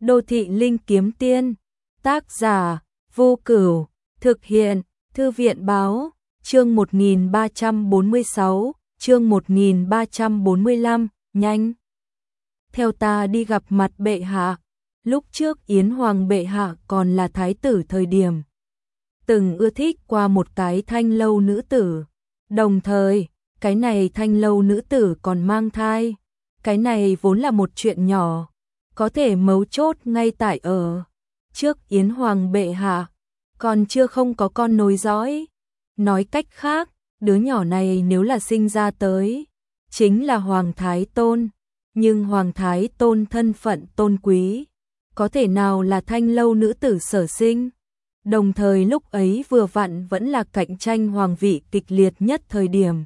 Đô thị linh kiếm tiên, tác giả, Vô Cửu, thực hiện, Thư viện báo, chương 1346, chương 1345, nhanh. Theo ta đi gặp mặt bệ hạ, lúc trước Yến Hoàng bệ hạ còn là thái tử thời điểm. Từng ưa thích qua một cái thanh lâu nữ tử, đồng thời, cái này thanh lâu nữ tử còn mang thai. Cái này vốn là một chuyện nhỏ, có thể mấu chốt ngay tại ở trước Yến Hoàng bệ hạ, còn chưa không có con nối dõi. Nói cách khác, đứa nhỏ này nếu là sinh ra tới, chính là Hoàng Thái Tôn, nhưng Hoàng Thái Tôn thân phận tôn quý, có thể nào là thanh lâu nữ tử sở sinh. Đồng thời lúc ấy vừa vặn vẫn là cạnh tranh hoàng vị kịch liệt nhất thời điểm.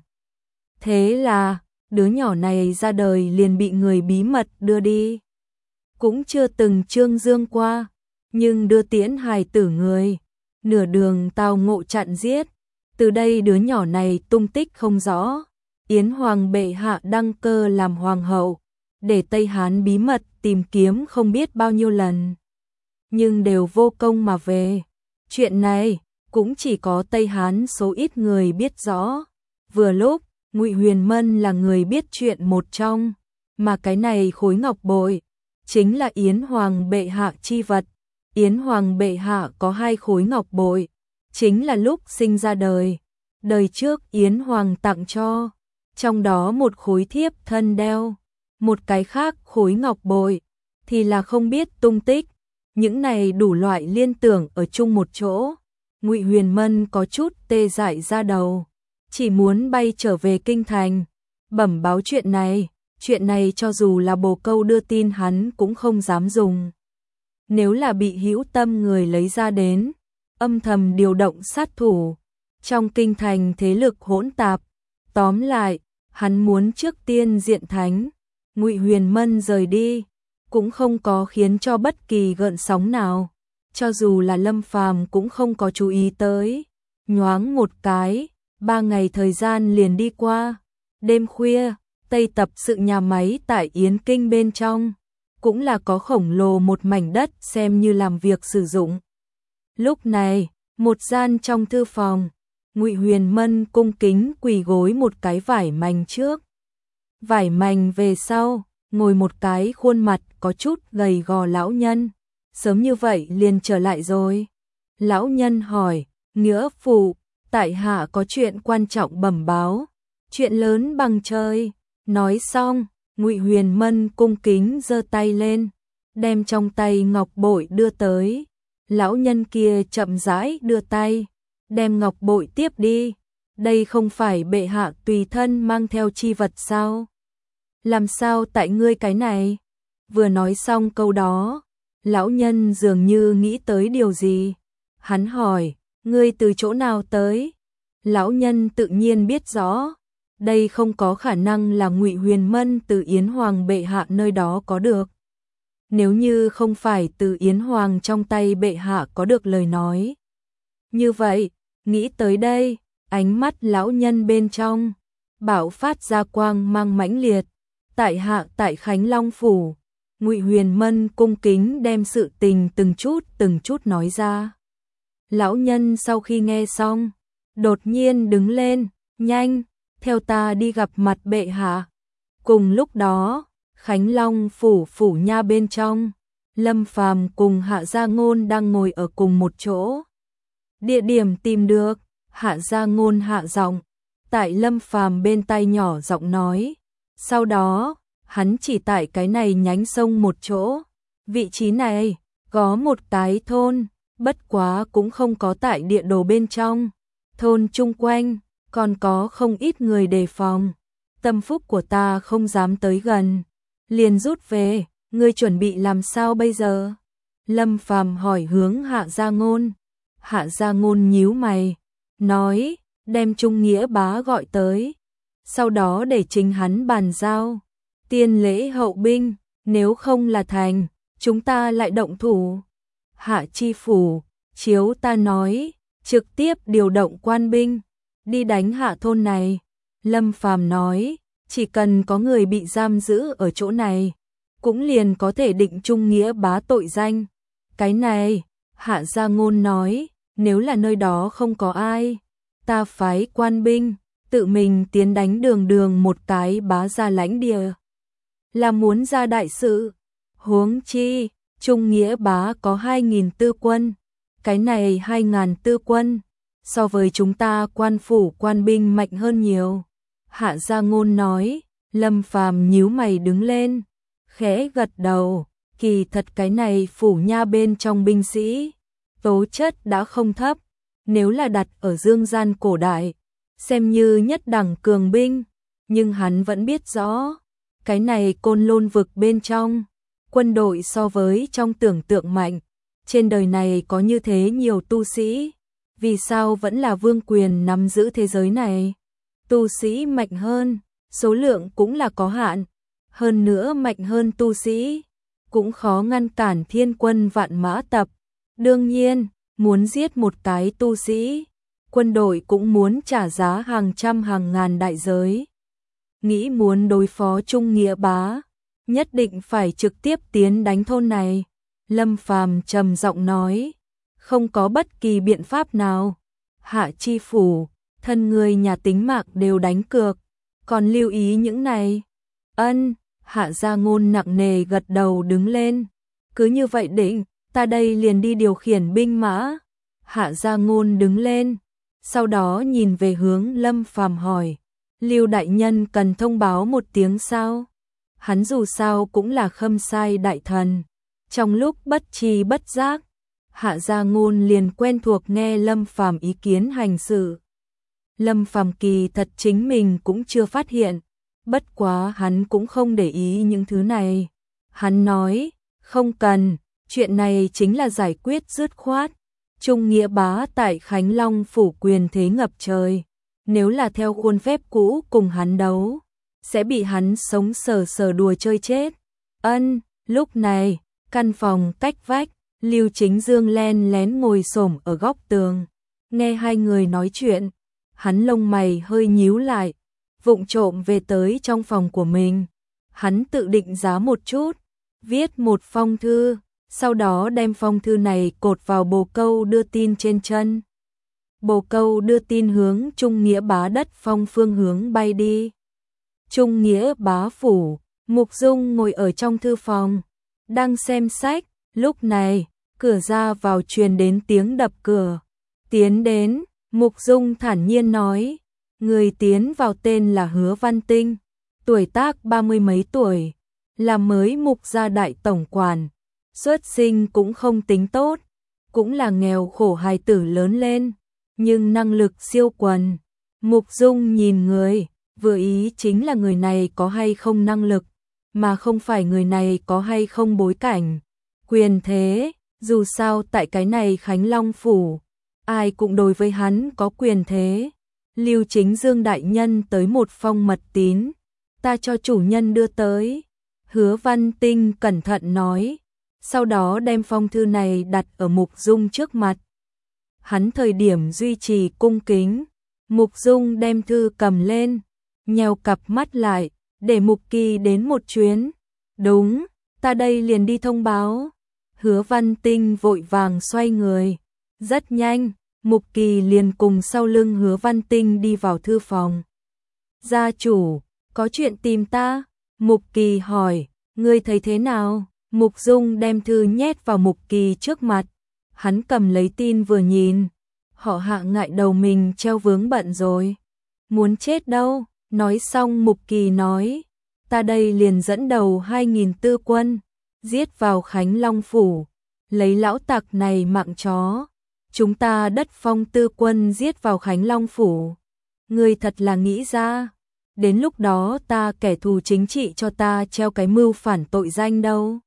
Thế là, đứa nhỏ này ra đời liền bị người bí mật đưa đi. Cũng chưa từng trương dương qua, nhưng đưa tiễn hài tử người, nửa đường tao ngộ chặn giết. Từ đây đứa nhỏ này tung tích không rõ. Yến Hoàng bệ hạ đăng cơ làm hoàng hậu, để Tây Hán bí mật tìm kiếm không biết bao nhiêu lần, nhưng đều vô công mà về. Chuyện này cũng chỉ có Tây Hán số ít người biết rõ. Vừa lúc Ngụy Huyền Mân là người biết chuyện một trong, mà cái này khối ngọc bội chính là Yến Hoàng bệ hạ chi vật. Yến Hoàng bệ hạ có 2 khối ngọc bội, chính là lúc sinh ra đời, đời trước Yến Hoàng tặng cho, trong đó một khối thiếp thân đeo, một cái khác khối ngọc bội thì là không biết tung tích. Những này đủ loại liên tưởng ở chung một chỗ, Ngụy Huyền Mân có chút tê dại ra đầu, chỉ muốn bay trở về kinh thành, bẩm báo chuyện này cho dù là bồ câu đưa tin hắn cũng không dám dùng. Nếu là bị hữu tâm người lấy ra đến, âm thầm điều động sát thủ, trong kinh thành thế lực hỗn tạp, tóm lại, hắn muốn trước tiên diện thánh. Ngụy Huyền Mân rời đi, cũng không có khiến cho bất kỳ gợn sóng nào, cho dù là Lâm Phàm cũng không có chú ý tới. Nhoáng một cái, 3 ngày thời gian liền đi qua. Đêm khuya, Tây Tập sự nhà máy tại Yến Kinh bên trong, cũng là có khổng lồ một mảnh đất xem như làm việc sử dụng. Lúc này, một gian trong thư phòng, Ngụy Huyền Mân cung kính quỳ gối một cái vải mành trước. Vải mành về sau, ngồi một cái khuôn mặt có chút gầy gò lão nhân. Sớm như vậy liền trở lại rồi. Lão nhân hỏi, nghĩa phụ, tại hạ có chuyện quan trọng bẩm báo. Chuyện lớn bằng trời. Nói xong, Ngụy Huyền Mân cung kính giơ tay lên, đem trong tay ngọc bội đưa tới. Lão nhân kia chậm rãi đưa tay, đem ngọc bội tiếp đi. Đây không phải bệ hạ tùy thân mang theo chi vật sao? Làm sao tại ngươi cái này? Vừa nói xong câu đó, lão nhân dường như nghĩ tới điều gì. Hắn hỏi, ngươi từ chỗ nào tới? Lão nhân tự nhiên biết rõ, đây không có khả năng là Ngụy Huyền Mân từ Yến Hoàng bệ hạ nơi đó có được. Nếu như không phải từ Yến Hoàng trong tay bệ hạ có được lời nói. Như vậy, nghĩ tới đây, ánh mắt lão nhân bên trong bạo phát ra quang mang mãnh liệt. Tại hạ tại Khánh Long phủ. Ngụy Huyền Mân cung kính đem sự tình từng chút nói ra. Lão nhân sau khi nghe xong, đột nhiên đứng lên, nhanh, theo ta đi gặp mặt bệ hạ. Cùng lúc đó, Khánh Long phủ nha bên trong, Lâm Phàm cùng Hạ Gia Ngôn đang ngồi ở cùng một chỗ. Địa điểm tìm được, Hạ Gia Ngôn hạ giọng, tại Lâm Phàm bên tai nhỏ giọng nói. Sau đó, hắn chỉ tại cái này nhánh sông một chỗ. Vị trí này, có một cái thôn, bất quá cũng không có tại địa đồ bên trong. Thôn chung quanh, còn có không ít người đề phòng. Tâm phúc của ta không dám tới gần. Liền rút về, ngươi chuẩn bị làm sao bây giờ? Lâm Phàm hỏi hướng Hạ Gia Ngôn. Hạ Gia Ngôn nhíu mày, nói, đem Trung Nghĩa bá gọi tới. Sau đó để chính hắn bàn giao, tiên lễ hậu binh, nếu không là thành, chúng ta lại động thủ. Hạ chi phủ, chiếu ta nói, trực tiếp điều động quan binh, đi đánh hạ thôn này. Lâm Phàm nói, chỉ cần có người bị giam giữ ở chỗ này, cũng liền có thể định Trung Nghĩa Bá tội danh. Cái này, Hạ Gia Ngôn nói, nếu là nơi đó không có ai, ta phái quan binh, tự mình tiến đánh Đường Đường một cái bá gia lãnh địa. Là muốn ra đại sự, huống chi, Trung Nghĩa Bá có 2.000 tư quân, cái này 2.000 tư quân, so với chúng ta quan phủ quan binh mạnh hơn nhiều. Hạ Gia Ngôn nói, Lâm Phàm nhíu mày đứng lên, khẽ gật đầu, kỳ thật cái này phủ nha bên trong binh sĩ, tố chất đã không thấp, nếu là đặt ở dương gian cổ đại, xem như nhất đẳng cường binh, nhưng hắn vẫn biết rõ, cái này Côn Lôn vực bên trong, quân đội so với trong tưởng tượng mạnh, trên đời này có như thế nhiều tu sĩ, vì sao vẫn là vương quyền nắm giữ thế giới này? Tu sĩ mạnh hơn, số lượng cũng là có hạn, hơn nữa mạnh hơn tu sĩ, cũng khó ngăn cản thiên quân vạn mã tập. Đương nhiên, muốn giết một cái tu sĩ, quân đội cũng muốn trả giá hàng trăm hàng ngàn đại giới. Nghĩ muốn đối phó Trung Nghĩa Bá, nhất định phải trực tiếp tiến đánh thôn này. Lâm Phàm trầm giọng nói, không có bất kỳ biện pháp nào. Hạ chi phủ, thân người nhà tính mạng đều đánh cược, còn lưu ý những này. Ân, Hạ Gia Ngôn nặng nề gật đầu đứng lên. Cứ như vậy định, ta đây liền đi điều khiển binh mã. Hạ Gia Ngôn đứng lên, sau đó nhìn về hướng Lâm Phàm hỏi, Lưu đại nhân cần thông báo một tiếng sao? Hắn dù sao cũng là Khâm Sai đại thần. Trong lúc bất tri bất giác, Hạ Gia Ngôn liền quen thuộc nghe Lâm Phàm ý kiến hành sự. Lâm Phàm kỳ thật chính mình cũng chưa phát hiện, bất quá hắn cũng không để ý những thứ này. Hắn nói, không cần, chuyện này chính là giải quyết dứt khoát. Trung Nghĩa Bá tại Khánh Long phủ quyền thế ngập trời, nếu là theo khuôn phép cũ cùng hắn đấu, sẽ bị hắn sống sờ sờ đùa chơi chết. Ân, lúc này, căn phòng cách vách, Lưu Chính Dương len lén ngồi xổm ở góc tường, nghe hai người nói chuyện, hắn lông mày hơi nhíu lại, vụng trộm về tới trong phòng của mình. Hắn tự định giá một chút, viết một phong thư, sau đó đem phong thư này cột vào bồ câu đưa tin trên chân. Bồ câu đưa tin hướng Trung Nghĩa Bá đất phong phương hướng bay đi. Trung Nghĩa Bá phủ, Mục Dung ngồi ở trong thư phòng, đang xem sách, lúc này, cửa ra vào truyền đến tiếng đập cửa. Tiến đến, Mục Dung thản nhiên nói, người tiến vào tên là Hứa Văn Tinh, tuổi tác 30 mấy tuổi, là mới Mục gia đại tổng quản, xuất sinh cũng không tính tốt, cũng là nghèo khổ hài tử lớn lên, nhưng năng lực siêu quần. Mục Dung nhìn người, vừa ý chính là người này có hay không năng lực, mà không phải người này có hay không bối cảnh, quyền thế, dù sao tại cái này Khánh Long phủ, ai cũng đối với hắn có quyền thế. Lưu Chính Dương đại nhân tới một phong mật tín, ta cho chủ nhân đưa tới. Hứa Văn Tinh cẩn thận nói, sau đó đem phong thư này đặt ở Mục Dung trước mặt. Hắn thời điểm duy trì cung kính, Mục Dung đem thư cầm lên, nheo cặp mắt lại, để Mục Kỳ đến một chuyến. Đúng, ta đây liền đi thông báo. Hứa Văn Tinh vội vàng xoay người. Rất nhanh, Mục Kỳ liền cùng sau lưng Hứa Văn Tinh đi vào thư phòng. Gia chủ, có chuyện tìm ta? Mục Kỳ hỏi, ngươi thấy thế nào? Mục Dung đem thư nhét vào Mục Kỳ trước mặt. Hắn cầm lấy tin vừa nhìn. Họ Hạ ngại đầu mình treo vướng bận rồi. Muốn chết đâu? Nói xong Mục Kỳ nói, ta đây liền dẫn đầu 2.000 tư quân, giết vào Khánh Long phủ, lấy lão tặc này mạng chó. Chúng ta đất phong tư quân giết vào Khánh Long phủ. Ngươi thật là nghĩ ra, đến lúc đó ta kẻ thù chính trị cho ta treo cái mưu phản tội danh đâu.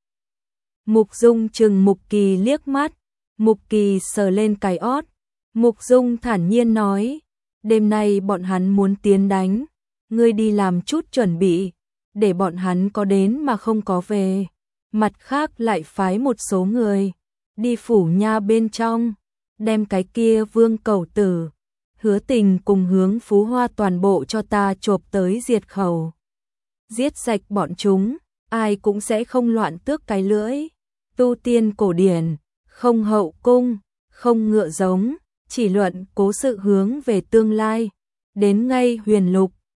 Mục Dung trừng Mục Kỳ liếc mắt, Mục Kỳ sờ lên cái ót. Mục Dung thản nhiên nói, đêm nay bọn hắn muốn tiến đánh, ngươi đi làm chút chuẩn bị, để bọn hắn có đến mà không có về. Mặt khác lại phái một số người, đi phủ nha bên trong, đem cái kia Vương Cẩu Tử, Hứa Tình cùng Hướng Phú Hoa toàn bộ cho ta chộp tới diệt khẩu. Giết sạch bọn chúng, ai cũng sẽ không loạn tước cái lưỡi. Tu tiên cổ điển, không hậu cung, không ngựa giống, chỉ luận cố sự hướng về tương lai. Đến ngay huyền lục,